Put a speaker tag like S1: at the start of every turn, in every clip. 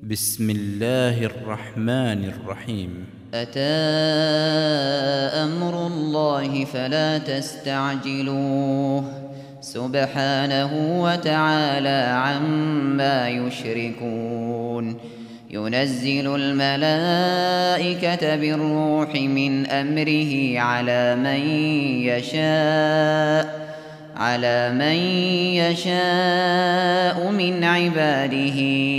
S1: بسم الله الرحمن الرحيم.
S2: أتى أمر الله فلا تستعجلوه سبحانه وتعالى عما يشركون. ينزل الملائكة بالروح من أمره على من يشاء من عباده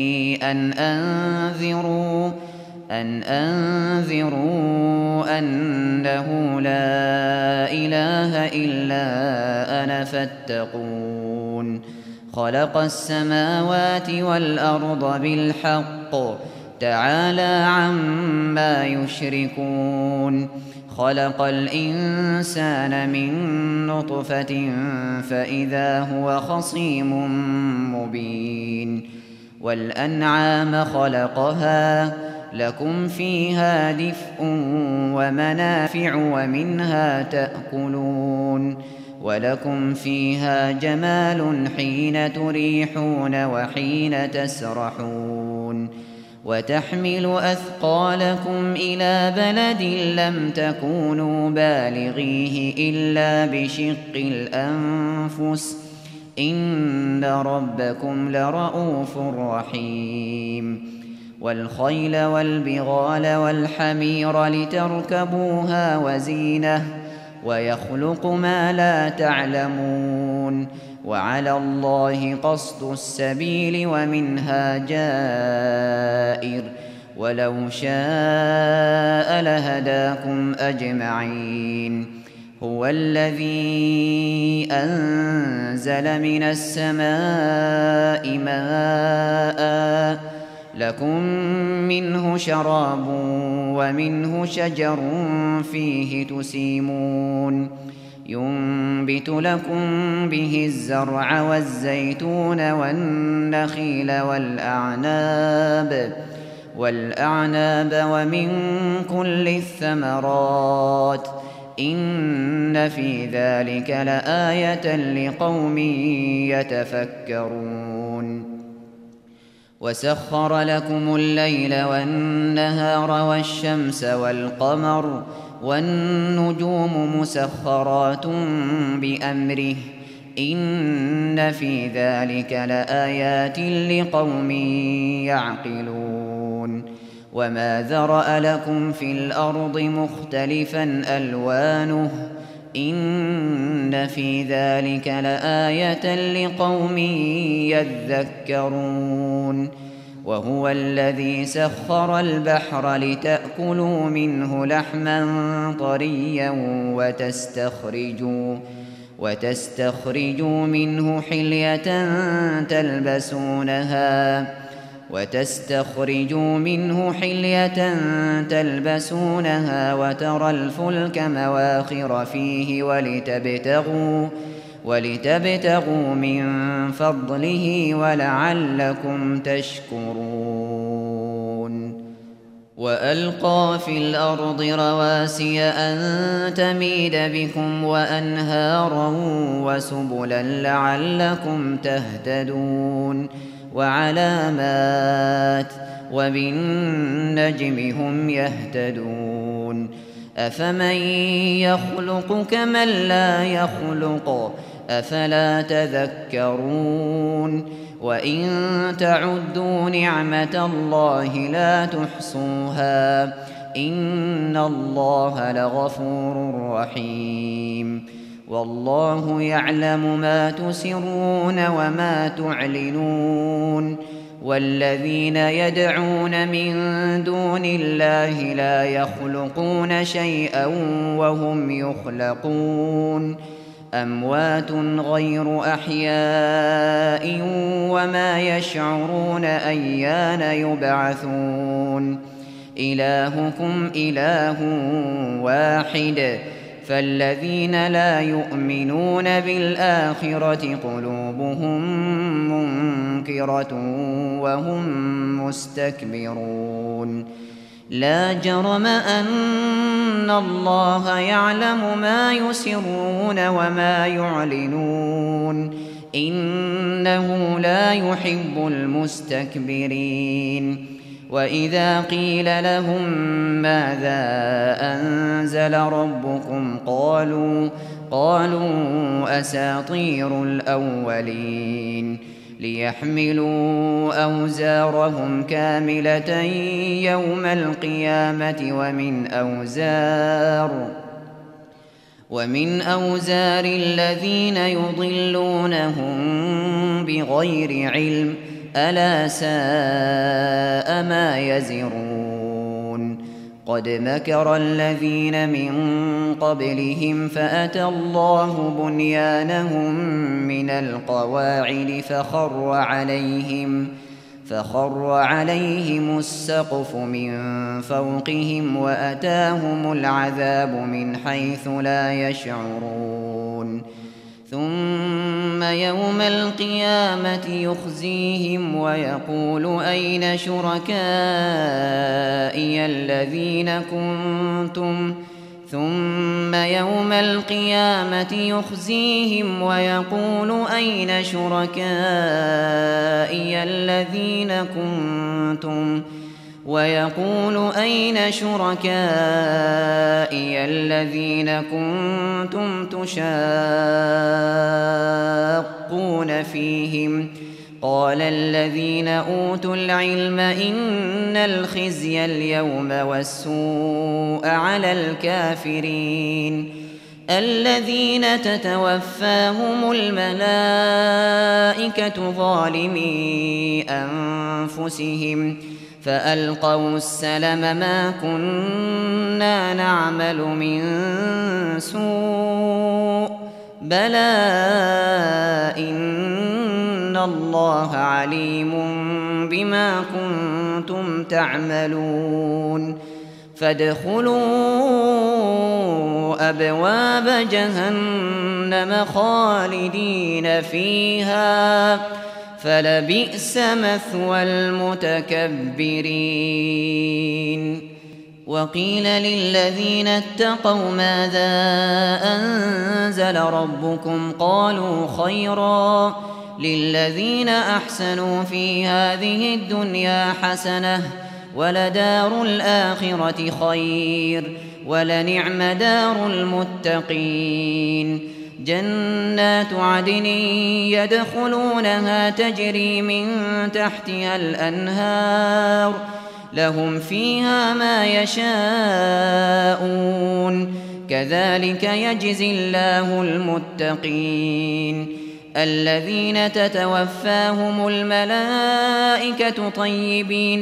S2: أن أنذروا أنه لا إله إلا أنا فاتقون. خلق السماوات والأرض بالحق تعالى عما يشركون. خلق الإنسان من نطفة فإذا هو خصيم مبين. والأنعام خلقها لكم فيها دفء ومنافع ومنها تأكلون. ولكم فيها جمال حين تريحون وحين تسرحون. وتحمل أثقالكم إلى بلد لم تكونوا بالغيه إلا بشق الأنفس إن ربكم لرءوف رحيم. والخيل والبغال والحمير لتركبوها وزينة ويخلق ما لا تعلمون. وعلى الله قصد السبيل ومنها جائر ولو شاء لهداكم أجمعين. هو الذي أنزل من السماء ماء لكم منه شراب ومنه شجر فيه تسيمون. ينبت لكم به الزرع والزيتون والنخيل والأعناب ومن كل الثمرات إن في ذلك لآية لقوم يتفكرون. وسخر لكم الليل والنهار والشمس والقمر والنجوم مسخرات بأمره إن في ذلك لآيات لقوم يعقلون. وما ذرأ لكم في الأرض مختلفا ألوانه إن في ذلك لآية لقوم يذكرون. وهو الذي سخر البحر لتأكلوا منه لحما طريا وتستخرجوا منه حلية تلبسونها وترى الفلك مواخر فيه ولتبتغوا من فضله ولعلكم تشكرون. وألقى في الأرض رواسي أن تميد بكم وأنهارا وسبلا لعلكم تهتدون. وعلامات وبالنجم هم يهتدون. أفمن يخلق كمن لا يخلق أفلا تذكرون. وإن تعدوا نعمة الله لا تحصوها إن الله لغفور رحيم. والله يعلم ما تسرون وما تعلنون. والذين يدعون من دون الله لا يخلقون شيئا وهم يخلقون. أموات غير أحياء وما يشعرون أيان يبعثون. إلهكم إله واحد فالذين لا يؤمنون بالآخرة قلوبهم منكرة وهم مستكبرون. لا جرم أن الله يعلم ما يسرون وما يعلنون إنه لا يحب المستكبرين وإذا قيل لهم ماذا أنزل ربكم قالوا أساطير الأولين ليحملوا أوزارهم كاملة يوم القيامة ومن أوزار الذين يضلونهم بغير علم ألا ساء ما يزرون قد مكر الذين من قبلهم فأتى الله بنيانهم من القواعد فخر عليهم السقف من فوقهم وأتاهم العذاب من حيث لا يشعرون ثم يوم القيامة يخزيهم ويقول أين شركائي الذين كنتم تشاقون فيهم قال الذين أوتوا العلم إن الخزي اليوم والسوء على الكافرين الذين تتوفاهم الملائكة ظالمي أنفسهم فألقوا السلم ما كنا نعمل من سوء بلى إن الله عليم بما كنتم تعملون فادخلوا أبواب جهنم خالدين فيها فلبئس مثوى المتكبرين وقيل للذين اتقوا ماذا أنزل ربكم قالوا خيرا للذين أحسنوا في هذه الدنيا حسنة ولدار الآخرة خير ولنعم دار المتقين جنات عدن يدخلونها تجري من تحتها الأنهار لهم فيها ما يشاءون كذلك يجزي الله المتقين الذين تتوفاهم الملائكة طيبين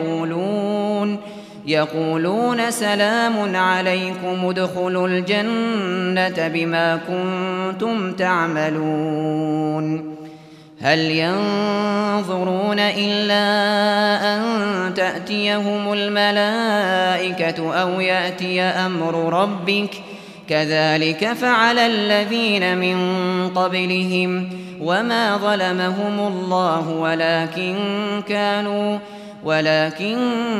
S2: يقولون سلام عليكم ادخلوا الجنة بما كنتم تعملون هل ينظرون إلا أن تأتيهم الملائكة أو يأتي أمر ربك كذلك فعل الذين من قبلهم وما ظلمهم الله ولكن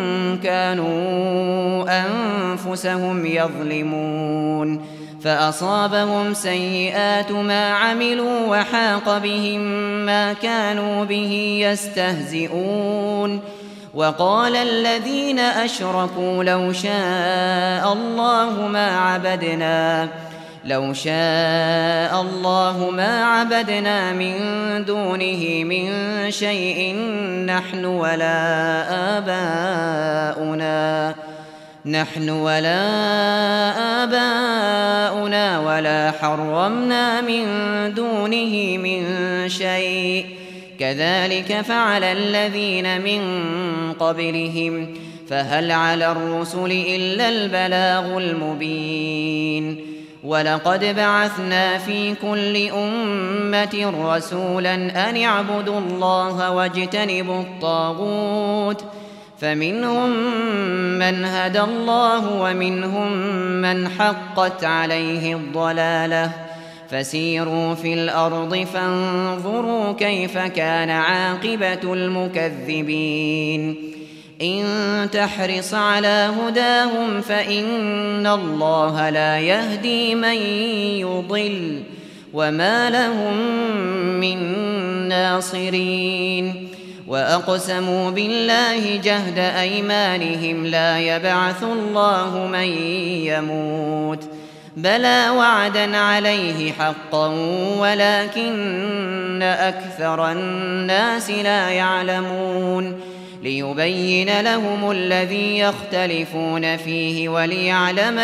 S2: كانوا أنفسهم يظلمون فأصابهم سيئات ما عملوا وحاق بهم ما كانوا به يستهزئون وقال الذين أشركوا لو شاء الله ما عبدنا من دونه من شيء نحن ولا آباؤنا ولا حرمنا من دونه من شيء كذلك فعل الذين من قبلهم فهل على الرسل إلا البلاغ المبين ولقد بعثنا في كل أمة رسولا أن اعبدوا الله واجتنبوا الطاغوت فمنهم من هدى الله ومنهم من حقت عليه الضلالة فسيروا في الأرض فانظروا كيف كان عاقبة المكذبين إن تحرص على هداهم فإن الله لا يهدي من يضل وما لهم من ناصرين وأقسموا بالله جهد أيمانهم لا يبعث الله من يموت بلى وعدا عليه حقا ولكن أكثر الناس لا يعلمون ليبين لهم الذي يختلفون فيه وليعلم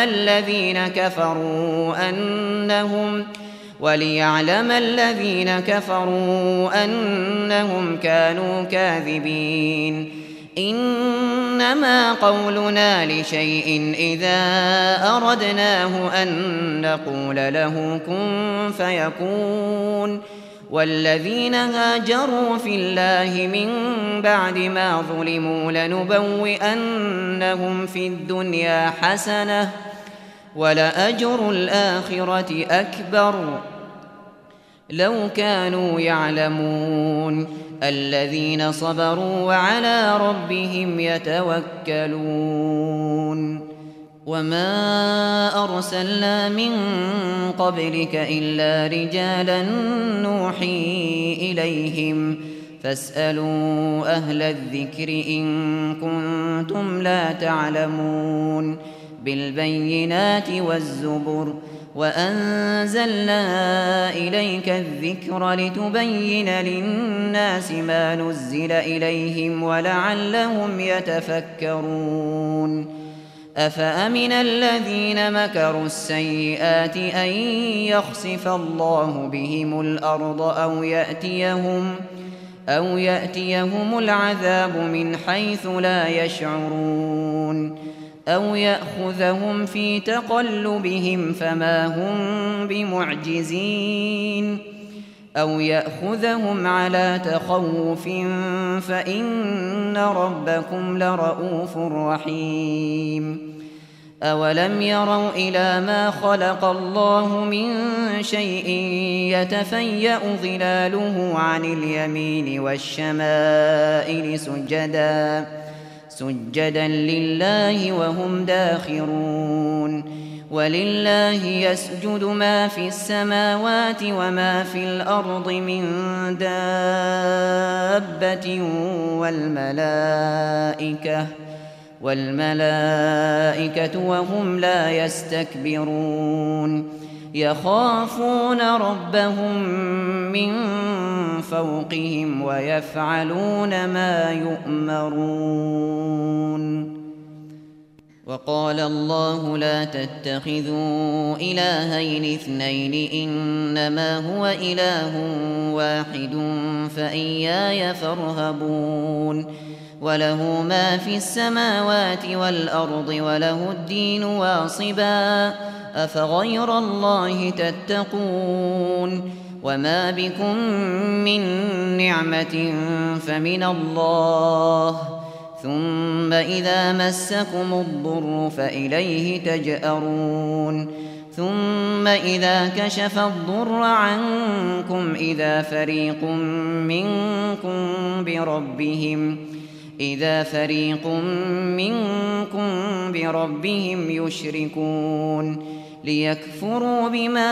S2: الذين كفروا أنهم كانوا كاذبين إنما قولنا لشيء إذا أردناه أن نقول له كن فيكون والذين هاجروا في الله من بعد ما ظلموا لنبوئنهم في الدنيا حسنة ولأجر الآخرة أكبر لو كانوا يعلمون الذين صبروا وعلى ربهم يتوكلون وما أرسلنا من قبلك إلا رجالا نوحي إليهم فاسألوا أهل الذكر إن كنتم لا تعلمون بالبينات والزبر وأنزلنا إليك الذكر لتبين للناس ما نزل إليهم ولعلهم يتفكرون أفأمن الذين مكروا السيئات أن يخسف الله بهم الأرض أو يأتيهم العذاب من حيث لا يشعرون أو يأخذهم في تقلبهم فما هم بمعجزين أو يأخذهم على تخوف فإن ربكم لرؤوف رحيم أولم يروا إلى ما خلق الله من شيء يتفيأ ظلاله عن اليمين والشمائل سجدا لله وهم داخرون ولله يسجد ما في السماوات وما في الأرض من دابة والملائكة وهم لا يستكبرون يخافون ربهم من فوقهم ويفعلون ما يؤمرون وقال الله لا تتخذوا إلهين اثنين إنما هو إله واحد فإياي فارهبون وله ما في السماوات والأرض وله الدين واصبا أفغير الله تتقون وما بكم من نعمة فمن الله ثم إذا مسكم الضر فإليه تجأرون ثم إذا كشف الضر عنكم إذا فريق منكم بربهم يشركون ليكفروا بما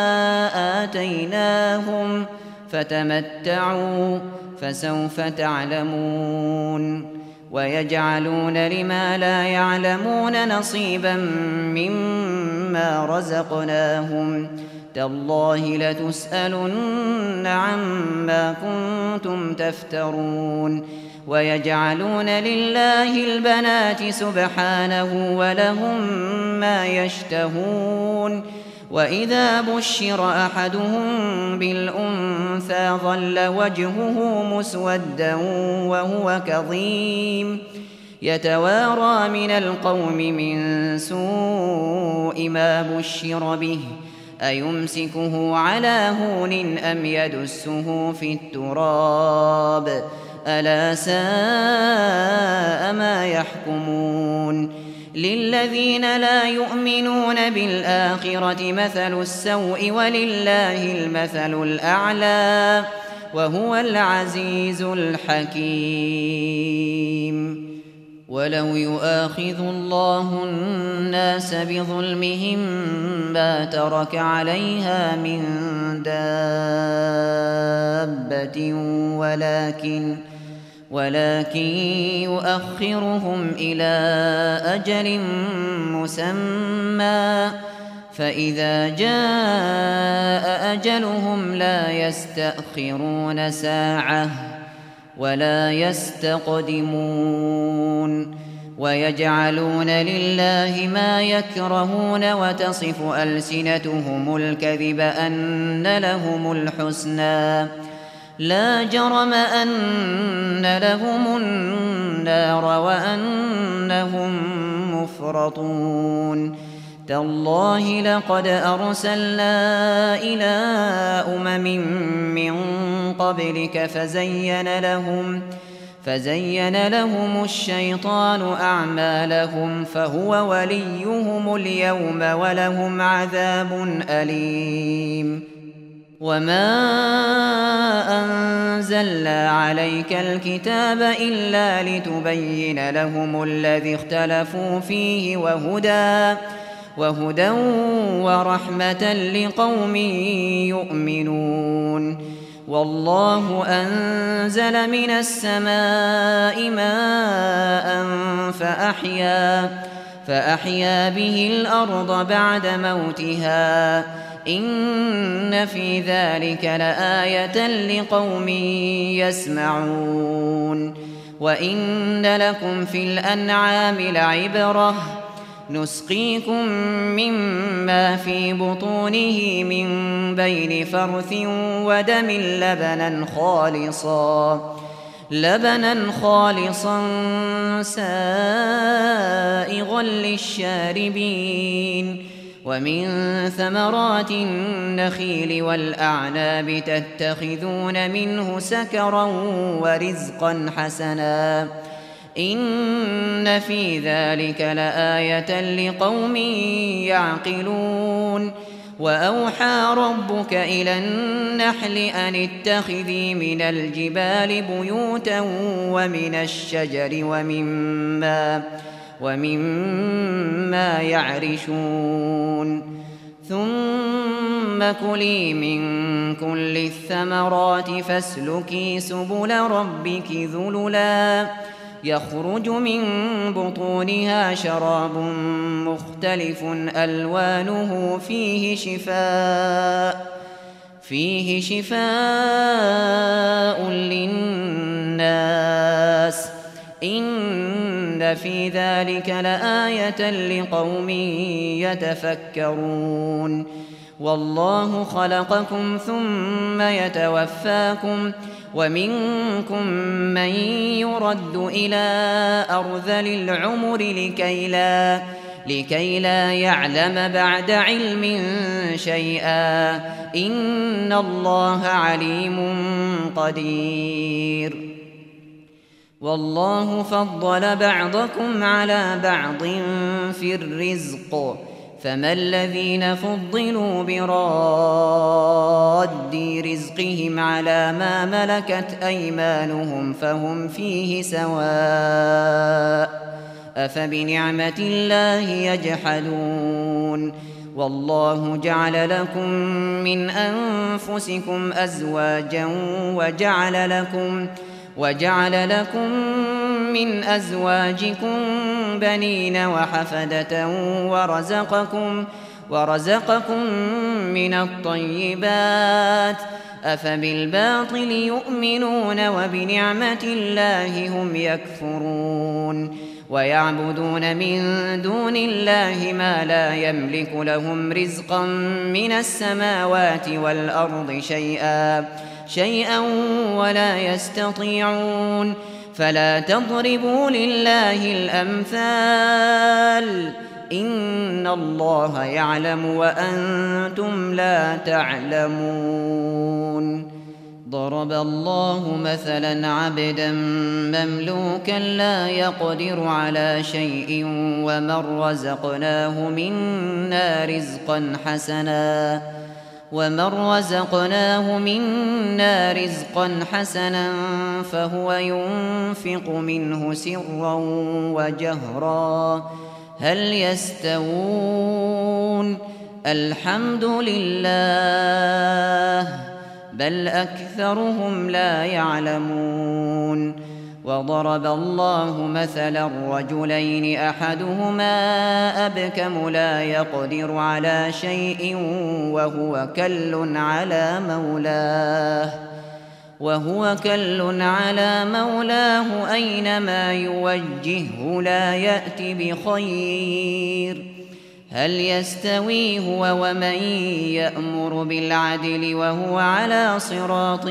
S2: آتيناهم فتمتعوا فسوف تعلمون ويجعلون لما لا يعلمون نصيبا مما رزقناهم تالله لتسألن عما كنتم تفترون ويجعلون لله البنات سبحانه ولهم ما يشتهون وإذا بشر أحدهم بالأنثى ظل وجهه مسودا وهو كظيم يتوارى من القوم من سوء ما بشر به أيمسكه على هون أم يدسه في التراب ألا ساء ما يحكمون للذين لا يؤمنون بالآخرة مثل السوء ولله المثل الأعلى وهو العزيز الحكيم ولو يؤاخذ الله الناس بظلمهم ما ترك عليها من دابة ولكن يؤخرهم إلى أجل مسمى فإذا جاء أجلهم لا يستأخرون ساعة ولا يستقدمون ويجعلون لله ما يكرهون وتصف ألسنتهم الكذب أن لهم الحسنى لا جرم أن لهم النار وأنهم مفرطون تالله لقد أرسلنا إلى من قبلك فزين لهم الشيطان أعمالهم فهو وليهم اليوم ولهم عذاب أليم وما أنزلنا عليك الكتاب إلا لتبين لهم الذي اختلفوا فيه وهدى ورحمة لقوم يؤمنون والله أنزل من السماء ماء فأحيا به الأرض بعد موتها إن في ذلك لآية لقوم يسمعون وإن لكم في الأنعام لعبرة نسقيكم مما في بطونه من بين فرث ودم لبنا خالصا سائغا للشاربين ومن ثمرات النخيل والأعناب تتخذون منه سكرا ورزقا حسنا إن في ذلك لآية لقوم يعقلون وأوحى ربك إلى النحل أن اتخذي من الجبال بيوتا ومن الشجر ومما يعرشون ثم كلي من كل الثمرات فاسلكي سبل ربك ذللا يخرج من بطونها شراب مختلف ألوانه فيه شفاء للناس إن في ذلك لآية لقوم يتفكرون والله خلقكم ثم يتوفاكم ومنكم من يرد إلى أرذل العمر لكي لا يعلم بعد علم شيئا إن الله عليم قدير والله فضل بعضكم على بعض في الرزق فما الذين فضلوا براد رزقهم على ما ملكت أيمانهم فهم فيه سواء أفبنعمة الله يجحدون والله جعل لكم من أنفسكم أزواجا وجعل لكم من أزواجكم بنين وحفدة ورزقكم من الطيبات أفبالباطل يؤمنون وبنعمة الله هم يكفرون ويعبدون من دون الله ما لا يملك لهم رزقا من السماوات والأرض شيئا ولا يستطيعون فلا تضربوا لله الأمثال إن الله يعلم وأنتم لا تعلمون ضرب الله مثلا عبدا مملوكا لا يقدر على شيء ومن رزقناه منا رزقا حسنا فهو ينفق منه سرا وجهرا هل يستوون الحمد لله بل أكثرهم لا يعلمون وضرب الله مثلا رجلين أحدهما أبكم لا يقدر على شيء وهو كل على مولاه أينما يوجهه لا يأت بخير هل يستوي هو ومن يأمر بالعدل وهو على صراط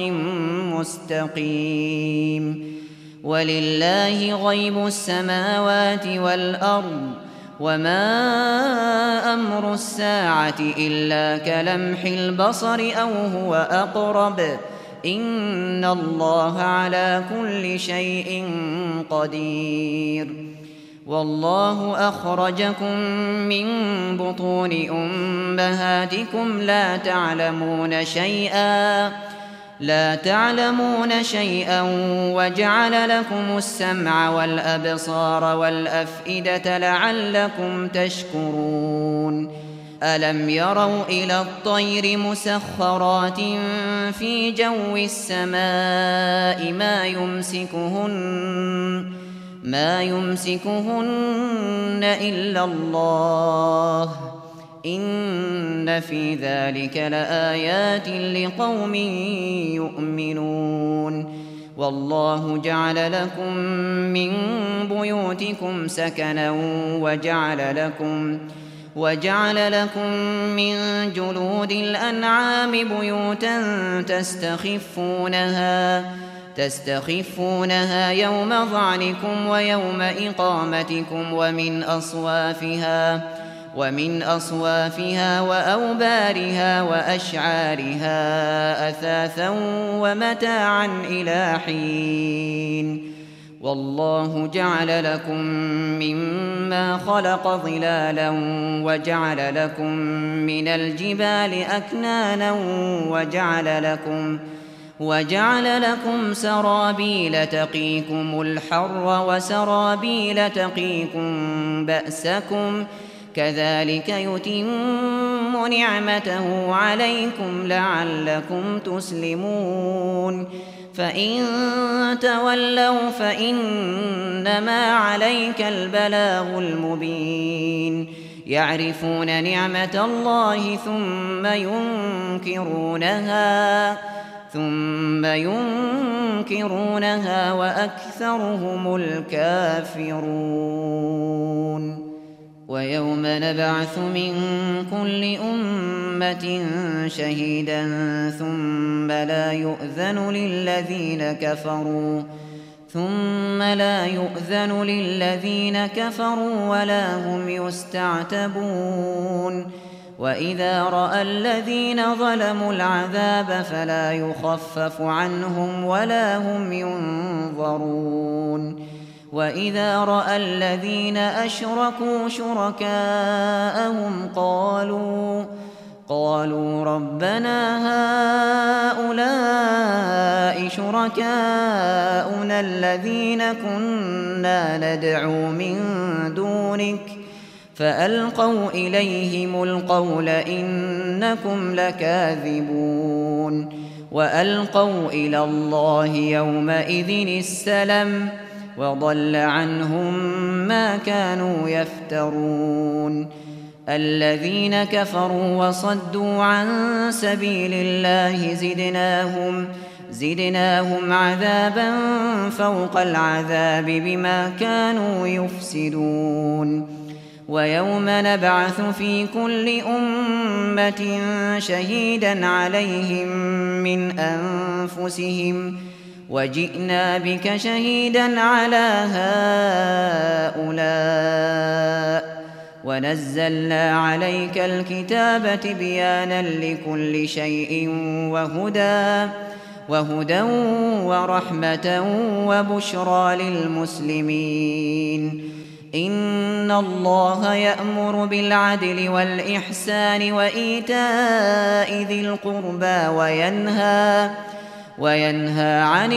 S2: مستقيم ولله غيب السماوات والأرض وما أمر الساعة إلا كلمح البصر أو هو أقرب إن الله على كل شيء قدير والله أخرجكم من بطون أمهاتكم لا تعلمون شيئا وجعل لكم السمع والأبصار والأفئدة لعلكم تشكرون ألم يروا إلى الطير مسخرات في جو السماء ما يمسكهن إلا الله إن في ذلك لآيات لقوم يؤمنون والله جعل لكم من بيوتكم سكنا وجعل لكم من جلود الأنعام بيوتا تستخفونها يوم ظعنكم ويوم إقامتكم ومن أصوافها وأوبارها وأشعارها أثاثا ومتاعا إلى حين والله جعل لكم مما خلق ظلالا وجعل لكم من الجبال أكنانا وجعل لكم سرابيل تقيكم الحر وسرابيل تقيكم بأسكم كذلك يتم نعمته عليكم لعلكم تسلمون فإن تولوا فإنما عليك البلاغ المبين يعرفون نعمة الله ثم ينكرونها وأكثرهم الكافرون ويوم نبعث من كل أمة شهيدا ثم لا يؤذن للذين كفروا ولا هم يستعتبون وإذا رأى الذين ظلموا العذاب فلا يخفف عنهم ولا هم ينظرون وإذا رأى الذين أشركوا شركاءهم قالوا ربنا هؤلاء شركاؤنا الذين كنا ندعو من دونك فألقوا إليهم القول إنكم لكاذبون وألقوا إلى الله يومئذ السلم وضل عنهم ما كانوا يفترون الذين كفروا وصدوا عن سبيل الله زدناهم عذابا فوق العذاب بما كانوا يفسدون ويوم نبعث في كل أمة شهيدا عليهم من أنفسهم وجئنا بك شهيدا على هؤلاء ونزلنا عليك الكتاب تبيانا لكل شيء وهدى ورحمة وبشرى للمسلمين إن الله يأمر بالعدل والإحسان وإيتاء ذي القربى وينهى عن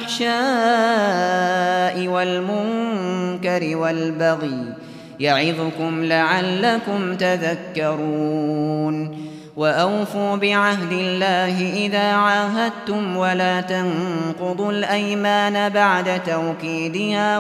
S2: الفحشاء والمنكر والبغي يعظكم لعلكم تذكرون وأوفوا بعهد الله إذا عاهدتم ولا تنقضوا الأيمان بعد توكيدها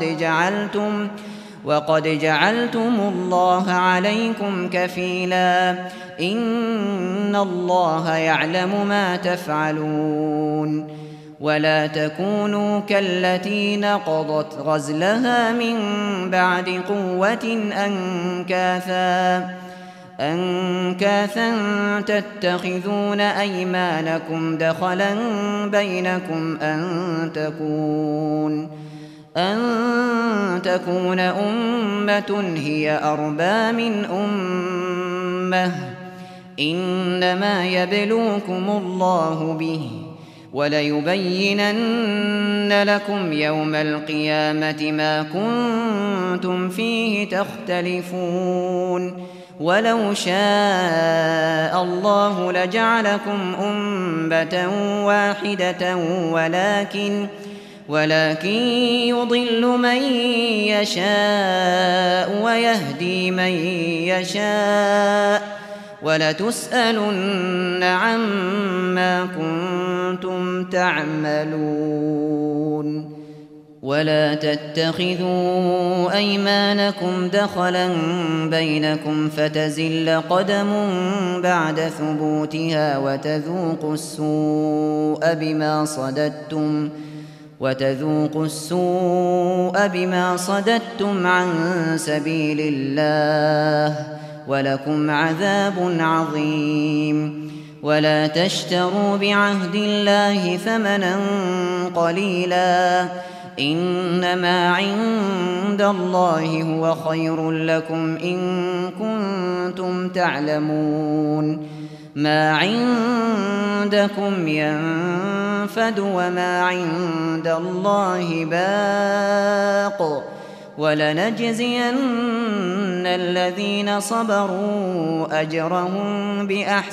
S2: وقد جعلتم الله عليكم كفيلا إن الله يعلم ما تفعلون ولا تكونوا كالتي نقضت غزلها من بعد قوة أنكاثا تتخذون أيمانكم دخلا بينكم أن تكون أمة هي أربى من أمة إنما يبلوكم الله به وليبينن لكم يوم القيامة ما كنتم فيه تختلفون ولو شاء الله لجعلكم أمة واحدة ولكن يضل من يشاء ويهدي من يشاء ولتسألن عما كنتم تعملون ولا تتخذوا أيمانكم دخلا بينكم فتزل قدم بعد ثبوتها وتذوقوا السوء بما صددتم عن سبيل الله ولكم عذاب عظيم ولا تشتروا بعهد الله ثمنا قليلا إنما عند الله هو خير لكم إن كنتم تعلمون ما عندكم ينفد وما عند الله باق ولنجزين الذين صبروا أجرهم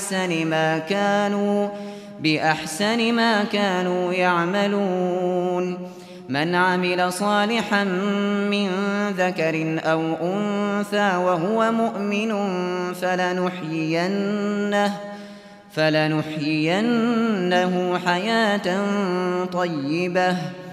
S2: بأحسن ما كانوا يعملون من عمل صالحا من ذكر أو أنثى وهو مؤمن فلنحيينه حياة طيبة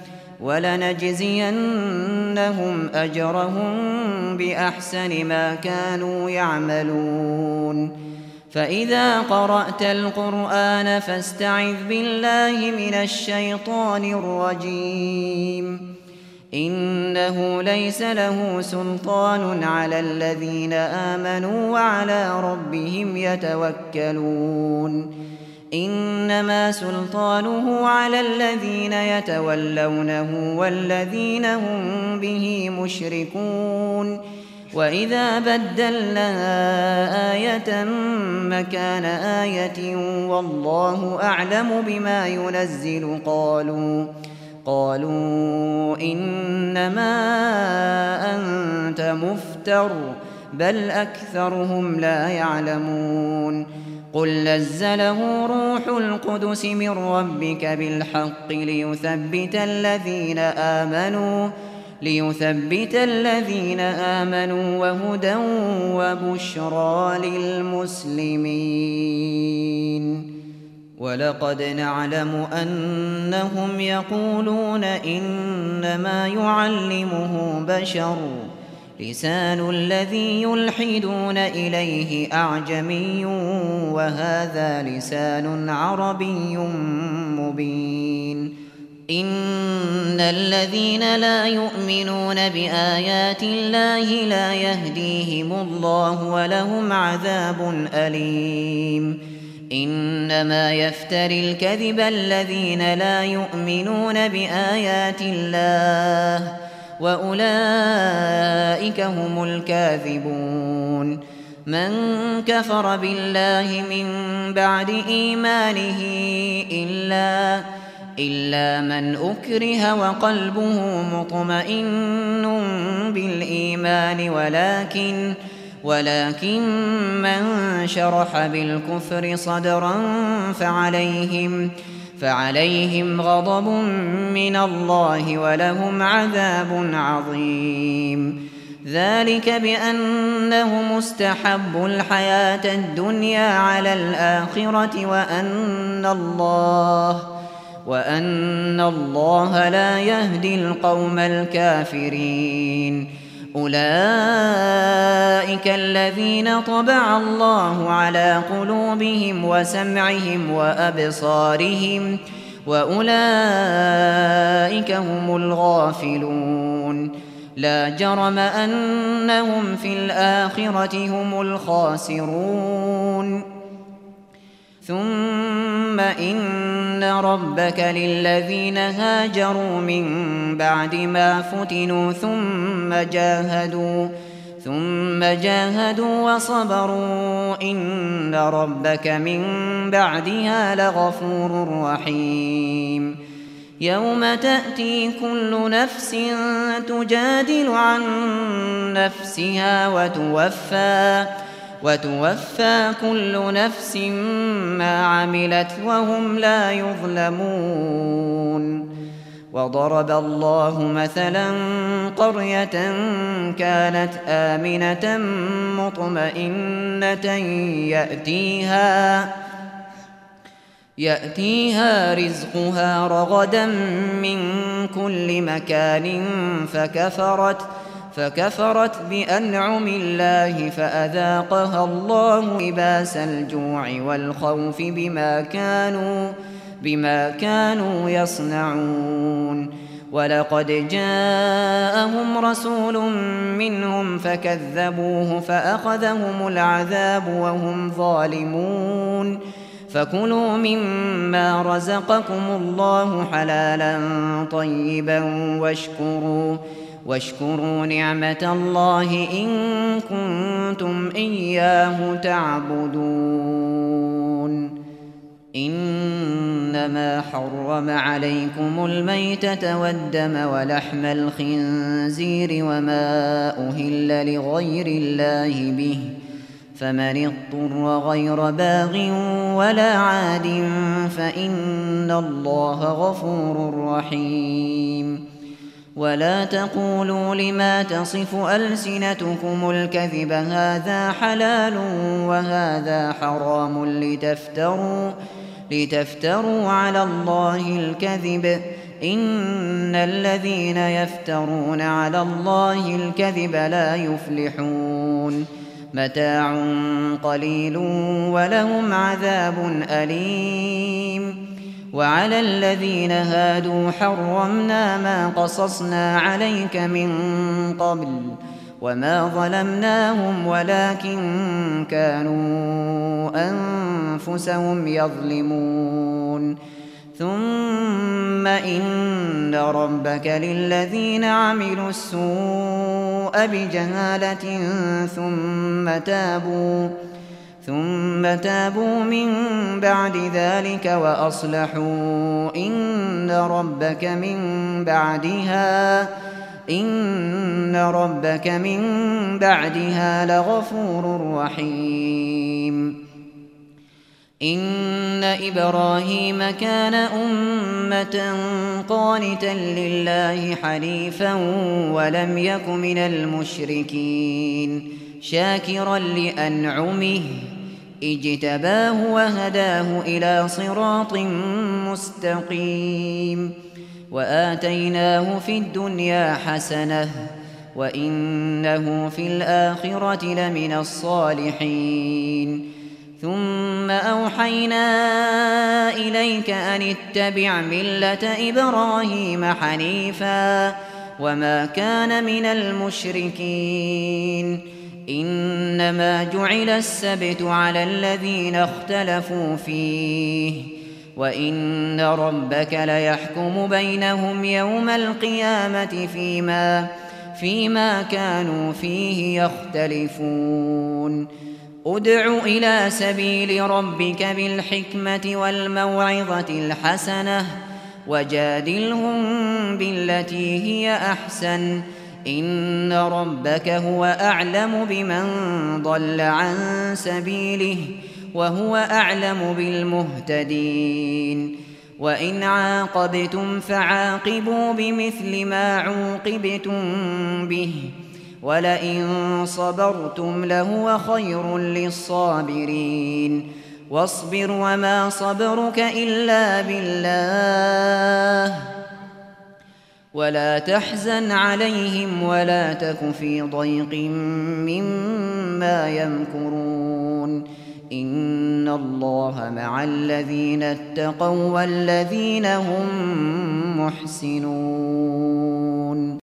S2: ولنجزينهم أجرهم بأحسن ما كانوا يعملون فإذا قرأت القرآن فاستعذ بالله من الشيطان الرجيم إنه ليس له سلطان على الذين آمنوا وعلى ربهم يتوكلون إنما سلطانه على الذين يتولونه والذين هم به مشركون وإذا بدلنا آية مكان آية والله أعلم بما ينزل قالوا إنما أنت مفتر بل أكثرهم لا يعلمون قل نزله روح القدس من ربك بالحق ليثبت الذين آمنوا وهدى وبشرى للمسلمين ولقد نعلم أنهم يقولون إنما يعلمه بشر لسان الذي يلحدون إليه أعجمي وهذا لسان عربي مبين إن الذين لا يؤمنون بآيات الله لا يهديهم الله ولهم عذاب أليم إنما يفتري الكذب الذين لا يؤمنون بآيات الله وأولئك هم الكاذبون من كفر بالله من بعد إيمانه إلا من أكره وقلبه مطمئن بالإيمان ولكن من شرح بالكفر صدرا فعليهم غضب من الله ولهم عذاب عظيم ذلك بأنهم استحبوا الحياة الدنيا على الآخرة وأن الله لا يهدي القوم الكافرين. أولئك الذين طبع الله على قلوبهم وسمعهم وأبصارهم وأولئك هم الغافلون. لا جرم أنهم في الآخرة هم الخاسرون. ثم إن ربك للذين هاجروا من بعد ما فتنوا ثم جاهدوا وصبروا إن ربك من بعدها لغفور رحيم. يوم تأتي كل نفس تجادل عن نفسها وتوفى كل نفس ما عملت وهم لا يظلمون. وضرب الله مثلا قرية كانت آمنة مطمئنة يأتيها رزقها رغدا من كل مكان فكفرت بأنعم الله فأذاقها الله لباس الجوع والخوف بما كانوا يصنعون. ولقد جاءهم رسول منهم فكذبوه فأخذهم العذاب وهم ظالمون. فكلوا مما رزقكم الله حلالا طيبا واشكروا نعمة الله إن كنتم إياه تعبدون. إنما حرم عليكم الميتة والدم ولحم الخنزير وما أهل لغير الله به فمن اضطر غير باغ ولا عاد فإن الله غفور رحيم. ولا تقولوا لما تصف ألسنتكم الكذب هذا حلال وهذا حرام لتفتروا على الله الكذب إن الذين يفترون على الله الكذب لا يفلحون. متاع قليل ولهم عذاب أليم. وعلى الذين هادوا حرمنا ما قصصنا عليك من قبل وما ظلمناهم ولكن كانوا أنفسهم يظلمون. ثم إن ربك للذين عملوا السوء بجهالة ثم تابوا من بعد ذلك وأصلحوا إن ربك من بعدها لغفور رحيم. إن إبراهيم كان أمة قانتا لله حنيفا ولم يك من المشركين شاكرا لأنعمه اجتباه وهداه إلى صراط مستقيم. وآتيناه في الدنيا حسنة وإنه في الآخرة لمن الصالحين. ثم أوحينا إليك أن اتبع ملة إبراهيم حنيفا وما كان من المشركين. إنما جعل السبت على الذين اختلفوا فيه وإن ربك ليحكم بينهم يوم القيامة فيما كانوا فيه يختلفون. ادع إلى سبيل ربك بالحكمة والموعظة الحسنة وجادلهم بالتي هي أحسن إن ربك هو أعلم بمن ضل عن سبيله وهو أعلم بالمهتدين. وإن عاقبتم فعاقبوا بمثل ما عوقبتم به ولئن صبرتم لهو خير للصابرين واصبر وما صبرك إلا بالله ولا تحزن عليهم ولا تك في ضيق مما يمكرون إن الله مع الذين اتقوا والذين هم محسنون.